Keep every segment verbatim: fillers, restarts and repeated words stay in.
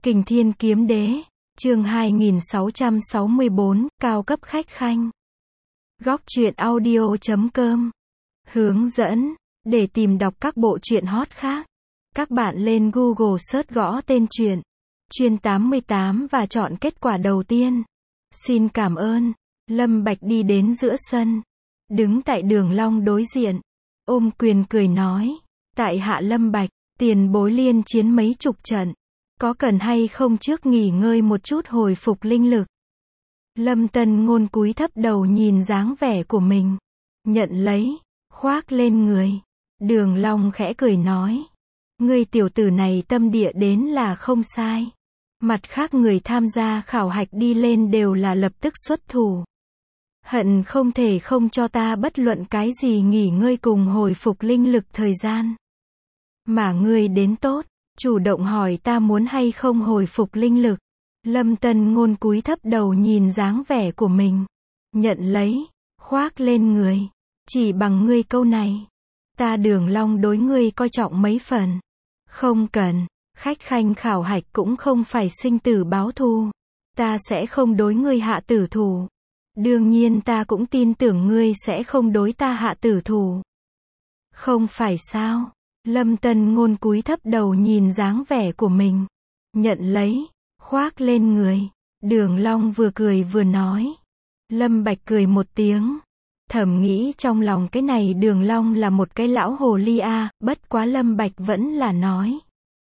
Kình Thiên Kiếm Đế, chương hai nghìn sáu trăm sáu mươi bốn, cao cấp khách khanh. Góc truyện audio chấm com. Hướng dẫn, để tìm đọc các bộ truyện hot khác, các bạn lên Google search gõ tên truyện Chuyên tám mươi tám và chọn kết quả đầu tiên. Xin cảm ơn. Lâm Bạch đi đến giữa sân, đứng tại Đường Long đối diện, ôm quyền cười nói: tại hạ Lâm Bạch, tiền bối liên chiến mấy chục trận, có cần hay không trước nghỉ ngơi một chút hồi phục linh lực? Lâm Tân Ngôn cúi thấp đầu nhìn dáng vẻ của mình, nhận lấy, khoác lên người. Đường Long khẽ cười nói: ngươi tiểu tử này tâm địa đến là không sai. Mặt khác người tham gia khảo hạch đi lên đều là lập tức xuất thủ. Hận không thể không cho ta bất luận cái gì nghỉ ngơi cùng hồi phục linh lực thời gian. Mà ngươi đến tốt, chủ động hỏi ta muốn hay không hồi phục linh lực. Lâm Tân Ngôn cúi thấp đầu nhìn dáng vẻ của mình, nhận lấy, khoác lên người. Chỉ bằng ngươi câu này, ta Đường Long đối ngươi coi trọng mấy phần. Không cần, khách khanh khảo hạch cũng không phải sinh tử báo thù. Ta sẽ không đối ngươi hạ tử thủ. Đương nhiên ta cũng tin tưởng ngươi sẽ không đối ta hạ tử thủ. Không phải sao? Lâm Tân Ngôn cúi thấp đầu nhìn dáng vẻ của mình, nhận lấy, khoác lên người. Đường Long vừa cười vừa nói. Lâm Bạch cười một tiếng, thầm nghĩ trong lòng cái này Đường Long là một cái lão hồ ly a, bất quá Lâm Bạch vẫn là nói: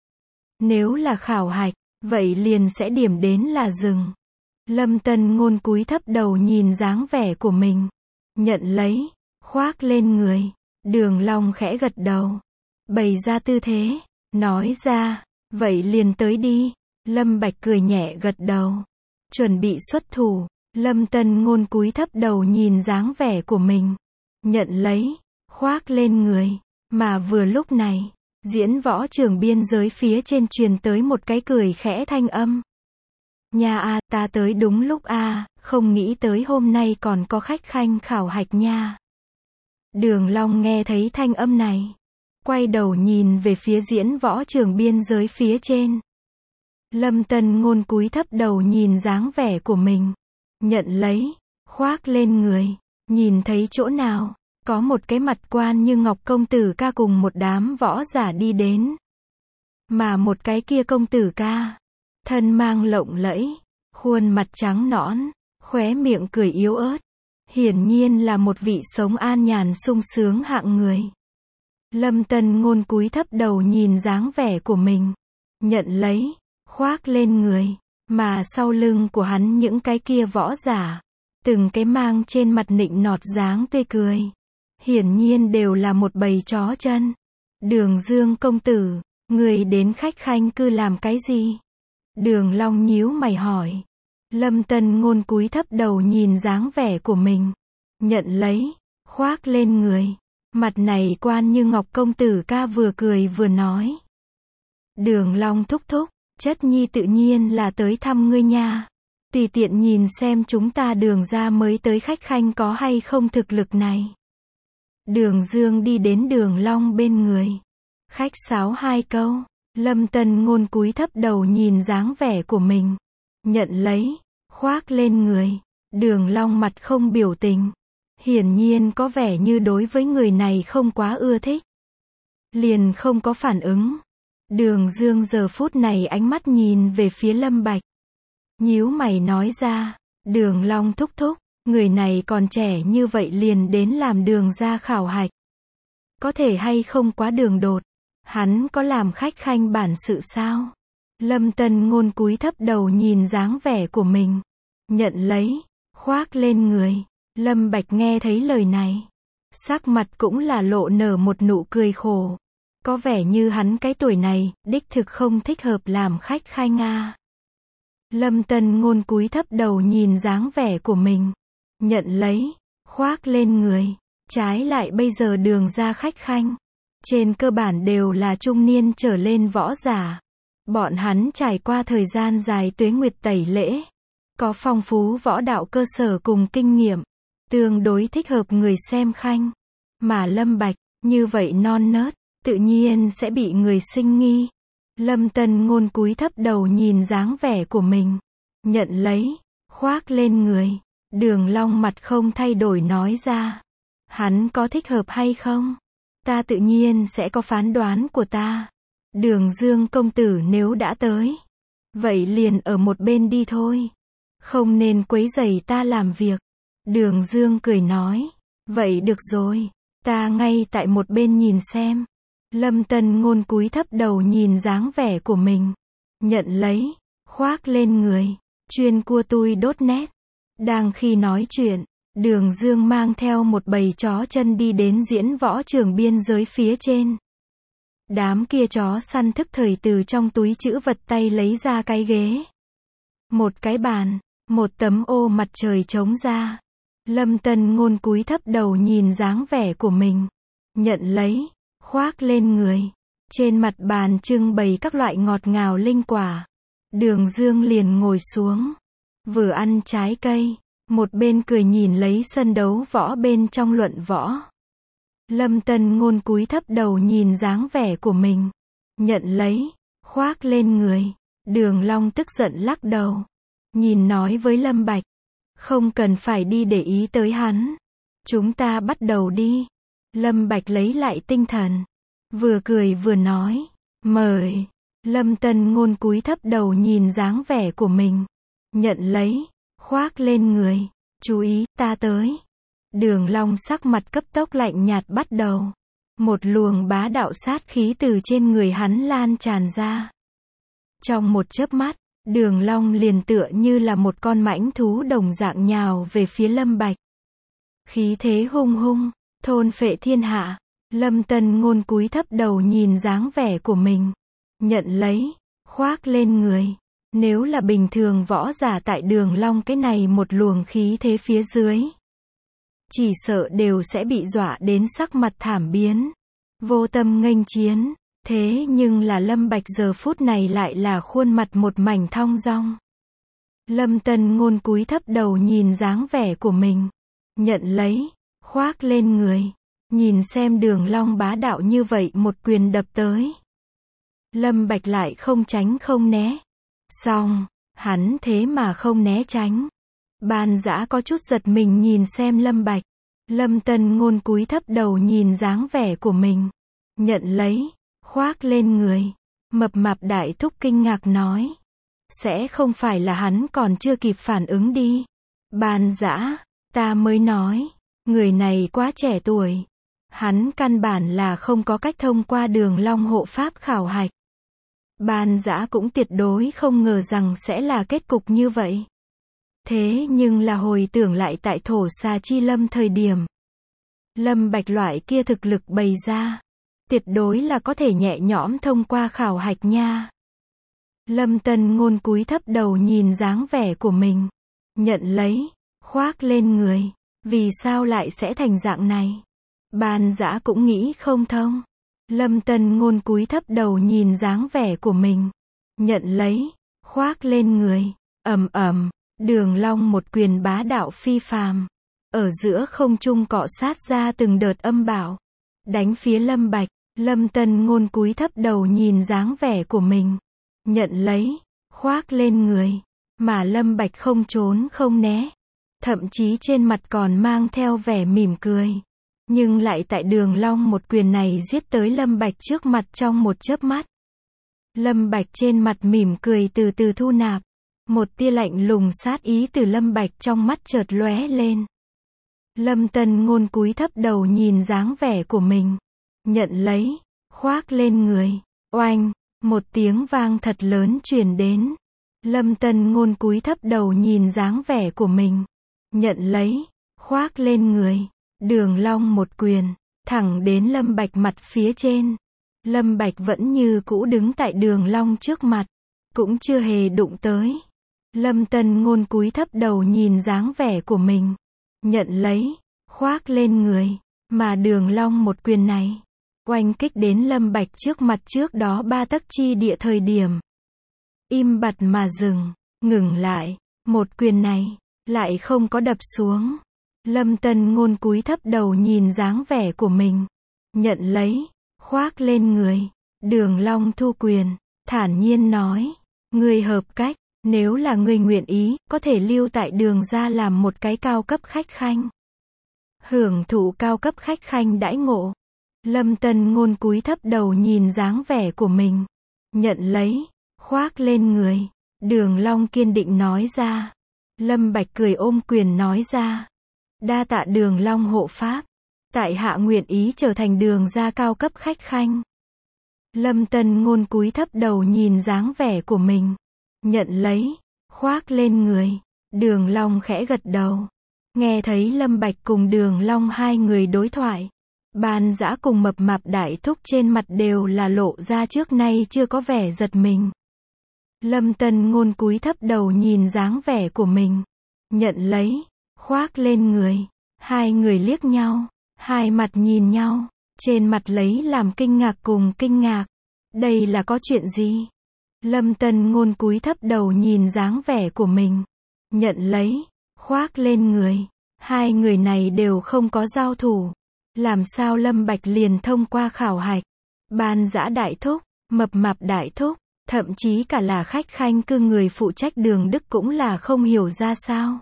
nếu là khảo hạch, vậy liền sẽ điểm đến là dừng. Lâm Tân Ngôn cúi thấp đầu nhìn dáng vẻ của mình, nhận lấy, khoác lên người. Đường Long khẽ gật đầu, bày ra tư thế, nói ra: vậy liền tới đi. Lâm Bạch cười nhẹ gật đầu, chuẩn bị xuất thủ. Lâm Tân Ngôn cúi thấp đầu nhìn dáng vẻ của mình, nhận lấy, khoác lên người. Mà vừa lúc này, diễn võ trường biên giới phía trên truyền tới một cái cười khẽ thanh âm. Nha a, ta tới đúng lúc a, không nghĩ tới hôm nay còn có khách khanh khảo hạch nha. Đường Long nghe thấy thanh âm này, quay đầu nhìn về phía diễn võ trường biên giới phía trên. Lâm Tân Ngôn cúi thấp đầu nhìn dáng vẻ của mình, nhận lấy, khoác lên người. Nhìn thấy chỗ nào, có một cái mặt quan như ngọc công tử ca cùng một đám võ giả đi đến. Mà một cái kia công tử ca, thân mang lộng lẫy, khuôn mặt trắng nõn, khóe miệng cười yếu ớt, hiển nhiên là một vị sống an nhàn sung sướng hạng người. Lâm Tân Ngôn cúi thấp đầu nhìn dáng vẻ của mình, nhận lấy, khoác lên người. Mà sau lưng của hắn những cái kia võ giả, từng cái mang trên mặt nịnh nọt dáng tươi cười, hiển nhiên đều là một bầy chó chân. Đường Dương công tử, người đến khách khanh cư làm cái gì? Đường Long nhíu mày hỏi. Lâm Tân Ngôn cúi thấp đầu nhìn dáng vẻ của mình, nhận lấy, khoác lên người. Mặt này quan như ngọc công tử ca vừa cười vừa nói: Đường Long thúc thúc, chất nhi tự nhiên là tới thăm ngươi nha. Tùy tiện nhìn xem chúng ta Đường gia mới tới khách khanh có hay không thực lực này. Đường Dương đi đến Đường Long bên người, khách sáo hai câu. Lâm Tân Ngôn cúi thấp đầu nhìn dáng vẻ của mình, nhận lấy, khoác lên người. Đường Long mặt không biểu tình, hiển nhiên có vẻ như đối với người này không quá ưa thích, liền không có phản ứng. Đường Dương giờ phút này ánh mắt nhìn về phía Lâm Bạch, nhíu mày nói ra: Đường Long thúc thúc, người này còn trẻ như vậy liền đến làm Đường gia khảo hạch, có thể hay không quá đường đột? Hắn có làm khách khanh bản sự sao? Lâm Tân Ngôn cúi thấp đầu nhìn dáng vẻ của mình, nhận lấy, khoác lên người. Lâm Bạch nghe thấy lời này, sắc mặt cũng là lộ nở một nụ cười khổ. Có vẻ như hắn cái tuổi này, đích thực không thích hợp làm khách khanh a. Lâm Tân Ngôn cúi thấp đầu nhìn dáng vẻ của mình, nhận lấy, khoác lên người. Trái lại bây giờ Đường gia khách khanh, trên cơ bản đều là trung niên trở lên võ giả. Bọn hắn trải qua thời gian dài tuế nguyệt tẩy lễ, có phong phú võ đạo cơ sở cùng kinh nghiệm, tương đối thích hợp người xem khanh. Mà Lâm Bạch, như vậy non nớt, tự nhiên sẽ bị người sinh nghi. Lâm Tân Ngôn cúi thấp đầu nhìn dáng vẻ của mình. Nhận lấy, khoác lên người. Đường Long mặt không thay đổi nói ra. Hắn có thích hợp hay không? Ta tự nhiên sẽ có phán đoán của ta. Đường Dương công tử nếu đã tới, vậy liền ở một bên đi thôi. Không nên quấy rầy ta làm việc. Đường Dương cười nói. Vậy được rồi, ta ngay tại một bên nhìn xem. Lâm Tân Ngôn cúi thấp đầu nhìn dáng vẻ của mình. Nhận lấy, khoác lên người. Chuyên cua tui đốt nét. Đang khi nói chuyện, Đường Dương mang theo một bầy chó chân đi đến diễn võ trường biên giới phía trên. Đám kia chó săn thức thời từ trong túi trữ vật tay lấy ra cái ghế, một cái bàn, một tấm ô mặt trời trống ra. Lâm Tân Ngôn cúi thấp đầu nhìn dáng vẻ của mình. Nhận lấy, khoác lên người. Trên mặt bàn trưng bày các loại ngọt ngào linh quả. Đường Dương liền ngồi xuống, vừa ăn trái cây, một bên cười nhìn lấy sân đấu võ bên trong luận võ. Lâm Tân Ngôn cúi thấp đầu nhìn dáng vẻ của mình. Nhận lấy, khoác lên người. Đường Long tức giận lắc đầu. Nhìn nói với Lâm Bạch. Không cần phải đi để ý tới hắn. Chúng ta bắt đầu đi. Lâm Bạch lấy lại tinh thần. Vừa cười vừa nói. Mời. Lâm Tân Ngôn cúi thấp đầu nhìn dáng vẻ của mình. Nhận lấy, khoác lên người. Chú ý, ta tới. Đường Long sắc mặt cấp tốc lạnh nhạt bắt đầu. Một luồng bá đạo sát khí từ trên người hắn lan tràn ra. Trong một chớp mắt, Đường Long liền tựa như là một con mãnh thú đồng dạng nhào về phía Lâm Bạch. Khí thế hung hung, thôn phệ thiên hạ. Lâm Tân Ngôn cúi thấp đầu nhìn dáng vẻ của mình. Nhận lấy, khoác lên người. Nếu là bình thường võ giả tại Đường Long cái này một luồng khí thế phía dưới, chỉ sợ đều sẽ bị dọa đến sắc mặt thảm biến, vô tâm nghênh chiến. Thế nhưng là Lâm Bạch giờ phút này lại là khuôn mặt một mảnh thong dong. Lâm Tân Ngôn cúi thấp đầu nhìn dáng vẻ của mình. Nhận lấy, khoác lên người. Nhìn xem Đường Long bá đạo như vậy một quyền đập tới. Lâm Bạch lại không tránh không né. Xong, hắn thế mà không né tránh. Ban Dã có chút giật mình nhìn xem Lâm Bạch. Lâm Tân Ngôn cúi thấp đầu nhìn dáng vẻ của mình. Nhận lấy, khoác lên người. Mập mạp đại thúc kinh ngạc nói. Sẽ không phải là hắn còn chưa kịp phản ứng đi. Ban Dã, ta mới nói. Người này quá trẻ tuổi. Hắn căn bản là không có cách thông qua Đường Long hộ pháp khảo hạch. Ban Dã cũng tuyệt đối không ngờ rằng sẽ là kết cục như vậy. Thế nhưng là hồi tưởng lại tại Thổ Xà Chi Lâm thời điểm, Lâm Bạch loại kia thực lực bày ra, tuyệt đối là có thể nhẹ nhõm thông qua khảo hạch nha. Lâm Tân Ngôn cúi thấp đầu nhìn dáng vẻ của mình. Nhận lấy, khoác lên người. Vì sao lại sẽ thành dạng này? Ban Dã cũng nghĩ không thông. Lâm Tân Ngôn cúi thấp đầu nhìn dáng vẻ của mình. Nhận lấy, khoác lên người. Ầm ầm, Đường Long một quyền bá đạo phi phàm. Ở giữa không trung cọ sát ra từng đợt âm bạo. Đánh phía Lâm Bạch. Lâm Tân Ngôn cúi thấp đầu nhìn dáng vẻ của mình. Nhận lấy, khoác lên người. Mà Lâm Bạch không trốn không né. Thậm chí trên mặt còn mang theo vẻ mỉm cười. Nhưng lại tại Đường Long một quyền này giết tới Lâm Bạch trước mặt trong một chớp mắt. Lâm Bạch trên mặt mỉm cười từ từ thu nạp. Một tia lạnh lùng sát ý từ Lâm Bạch trong mắt chợt lóe lên. Lâm Tân Ngôn cúi thấp đầu nhìn dáng vẻ của mình. Nhận lấy, khoác lên người. Oanh, một tiếng vang thật lớn truyền đến. Lâm Tân Ngôn cúi thấp đầu nhìn dáng vẻ của mình. Nhận lấy, khoác lên người. Đường Long một quyền, thẳng đến Lâm Bạch mặt phía trên. Lâm Bạch vẫn như cũ đứng tại Đường Long trước mặt, cũng chưa hề đụng tới. Lâm Tân Ngôn cúi thấp đầu nhìn dáng vẻ của mình. Nhận lấy, khoác lên người. Mà Đường Long một quyền này, oanh kích đến Lâm Bạch trước mặt trước đó ba tấc chi địa thời điểm. Im bặt mà dừng, ngừng lại. Một quyền này, lại không có đập xuống. Lâm Tân Ngôn cúi thấp đầu nhìn dáng vẻ của mình. Nhận lấy, khoác lên người. Đường Long thu quyền. thản nhiên nói, ngươi hợp cách, nếu là ngươi nguyện ý, có thể lưu tại Đường gia làm một cái cao cấp khách khanh. Hưởng thụ cao cấp khách khanh đãi ngộ. Lâm Tân Ngôn cúi thấp đầu nhìn dáng vẻ của mình. Nhận lấy, khoác lên người. Đường Long kiên định nói ra. Lâm Bạch cười ôm quyền nói ra. Đa tạ Đường Long hộ pháp. Tại hạ nguyện ý trở thành Đường gia cao cấp khách khanh. Lâm Tân Ngôn cúi thấp đầu nhìn dáng vẻ của mình. Nhận lấy, khoác lên người. Đường Long khẽ gật đầu. Nghe thấy Lâm Bạch cùng Đường Long hai người đối thoại. Ban Dã cùng Mập Mạp Đại Thúc trên mặt đều là lộ ra trước nay chưa có vẻ giật mình. Lâm Tân Ngôn cúi thấp đầu nhìn dáng vẻ của mình. Nhận lấy, khoác lên người. Hai người liếc nhau. Hai mặt nhìn nhau. Trên mặt lấy làm kinh ngạc cùng kinh ngạc. Đây là có chuyện gì? Lâm Tân Ngôn cúi thấp đầu nhìn dáng vẻ của mình. Nhận lấy, khoác lên người. Hai người này đều không có giao thủ. Làm sao Lâm Bạch liền thông qua khảo hạch? Ban Dã Đại Thúc, Mập Mạp Đại Thúc, thậm chí cả là khách khanh cư người phụ trách Đường Đức cũng là không hiểu ra sao.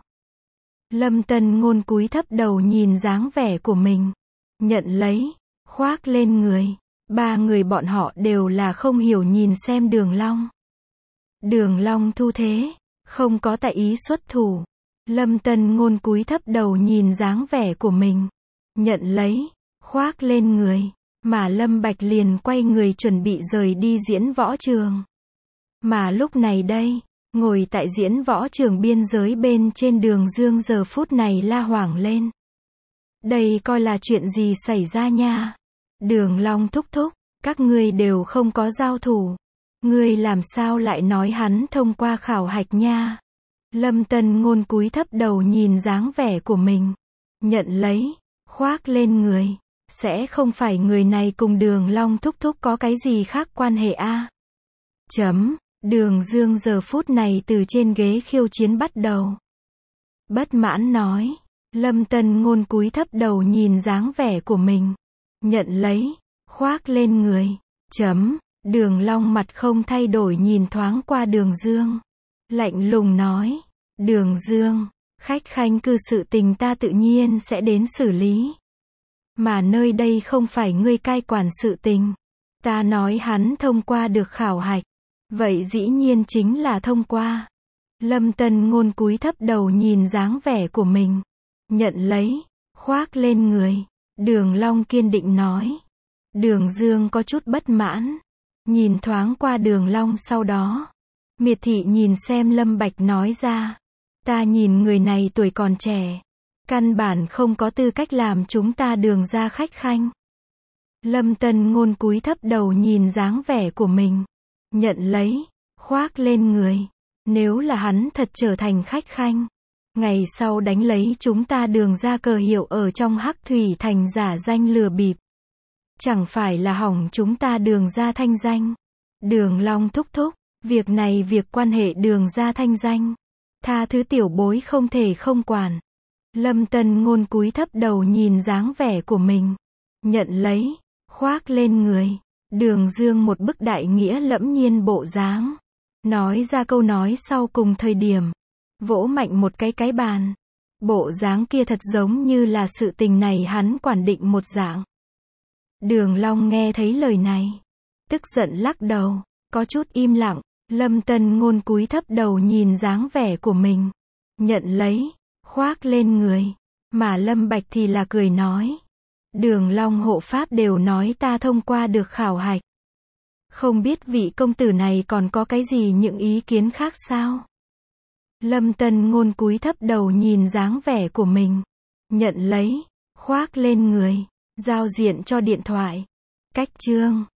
Lâm Tân Ngôn cúi thấp đầu nhìn dáng vẻ của mình. Nhận lấy, khoác lên người. Ba người bọn họ đều là không hiểu nhìn xem Đường Long. Đường Long thu thế, không có tại ý xuất thủ. Lâm Tân Ngôn cúi thấp đầu nhìn dáng vẻ của mình. Nhận lấy, khoác lên người. Mà Lâm Bạch liền quay người chuẩn bị rời đi diễn võ trường. Mà lúc này đây, ngồi tại diễn võ trường biên giới bên trên Đường Dương giờ phút này la hoảng lên. Đây coi là chuyện gì xảy ra nha? Đường Long thúc thúc, các ngươi đều không có giao thủ. Ngươi làm sao lại nói hắn thông qua khảo hạch nha? Lâm Tân Ngôn cúi thấp đầu nhìn dáng vẻ của mình. Nhận lấy, khoác lên người. Sẽ không phải người này cùng Đường Long thúc thúc có cái gì khác quan hệ a? À? Chấm, Đường Dương giờ phút này từ trên ghế khiêu chiến bắt đầu. Bất mãn nói. Lâm Tân Ngôn cúi thấp đầu nhìn dáng vẻ của mình. Nhận lấy, khoác lên người. Chấm, Đường Long mặt không thay đổi nhìn thoáng qua Đường Dương. Lạnh lùng nói. Đường Dương, khách khanh cư sự tình ta tự nhiên sẽ đến xử lý. Mà nơi đây không phải ngươi cai quản sự tình. Ta nói hắn thông qua được khảo hạch. Vậy dĩ nhiên chính là thông qua. Lâm Tân Ngôn cúi thấp đầu nhìn dáng vẻ của mình. Nhận lấy, khoác lên người. Đường Long kiên định nói. Đường Dương có chút bất mãn. Nhìn thoáng qua Đường Long sau đó. Miệt thị nhìn xem Lâm Bạch nói ra. Ta nhìn người này tuổi còn trẻ. Căn bản không có tư cách làm chúng ta Đường gia khách khanh. Lâm Tân Ngôn cúi thấp đầu nhìn dáng vẻ của mình. Nhận lấy, khoác lên người. Nếu là hắn thật trở thành khách khanh. Ngày sau đánh lấy chúng ta Đường gia cờ hiệu ở trong Hắc Thủy Thành giả danh lừa bịp. Chẳng phải là hỏng chúng ta Đường gia thanh danh. Đường Long thúc thúc, việc này việc quan hệ Đường gia thanh danh. Tha thứ tiểu bối không thể không quản. Lâm Tân Ngôn cúi thấp đầu nhìn dáng vẻ của mình. Nhận lấy, khoác lên người. Đường Dương một bức đại nghĩa lẫm nhiên bộ dáng. Nói ra câu nói sau cùng thời điểm. Vỗ mạnh một cái cái bàn. Bộ dáng kia thật giống như là sự tình này hắn quản định một dạng. Đường Long nghe thấy lời này. Tức giận lắc đầu. Có chút im lặng. Lâm Tân Ngôn cúi thấp đầu nhìn dáng vẻ của mình. Nhận lấy, khoác lên người. Mà Lâm Bạch thì là cười nói. Đường Long hộ pháp đều nói ta thông qua được khảo hạch. Không biết vị công tử này còn có cái gì những ý kiến khác sao? Lâm Tân Ngôn cúi thấp đầu nhìn dáng vẻ của mình. Nhận lấy, khoác lên người. Giao diện cho điện thoại. Cách chương.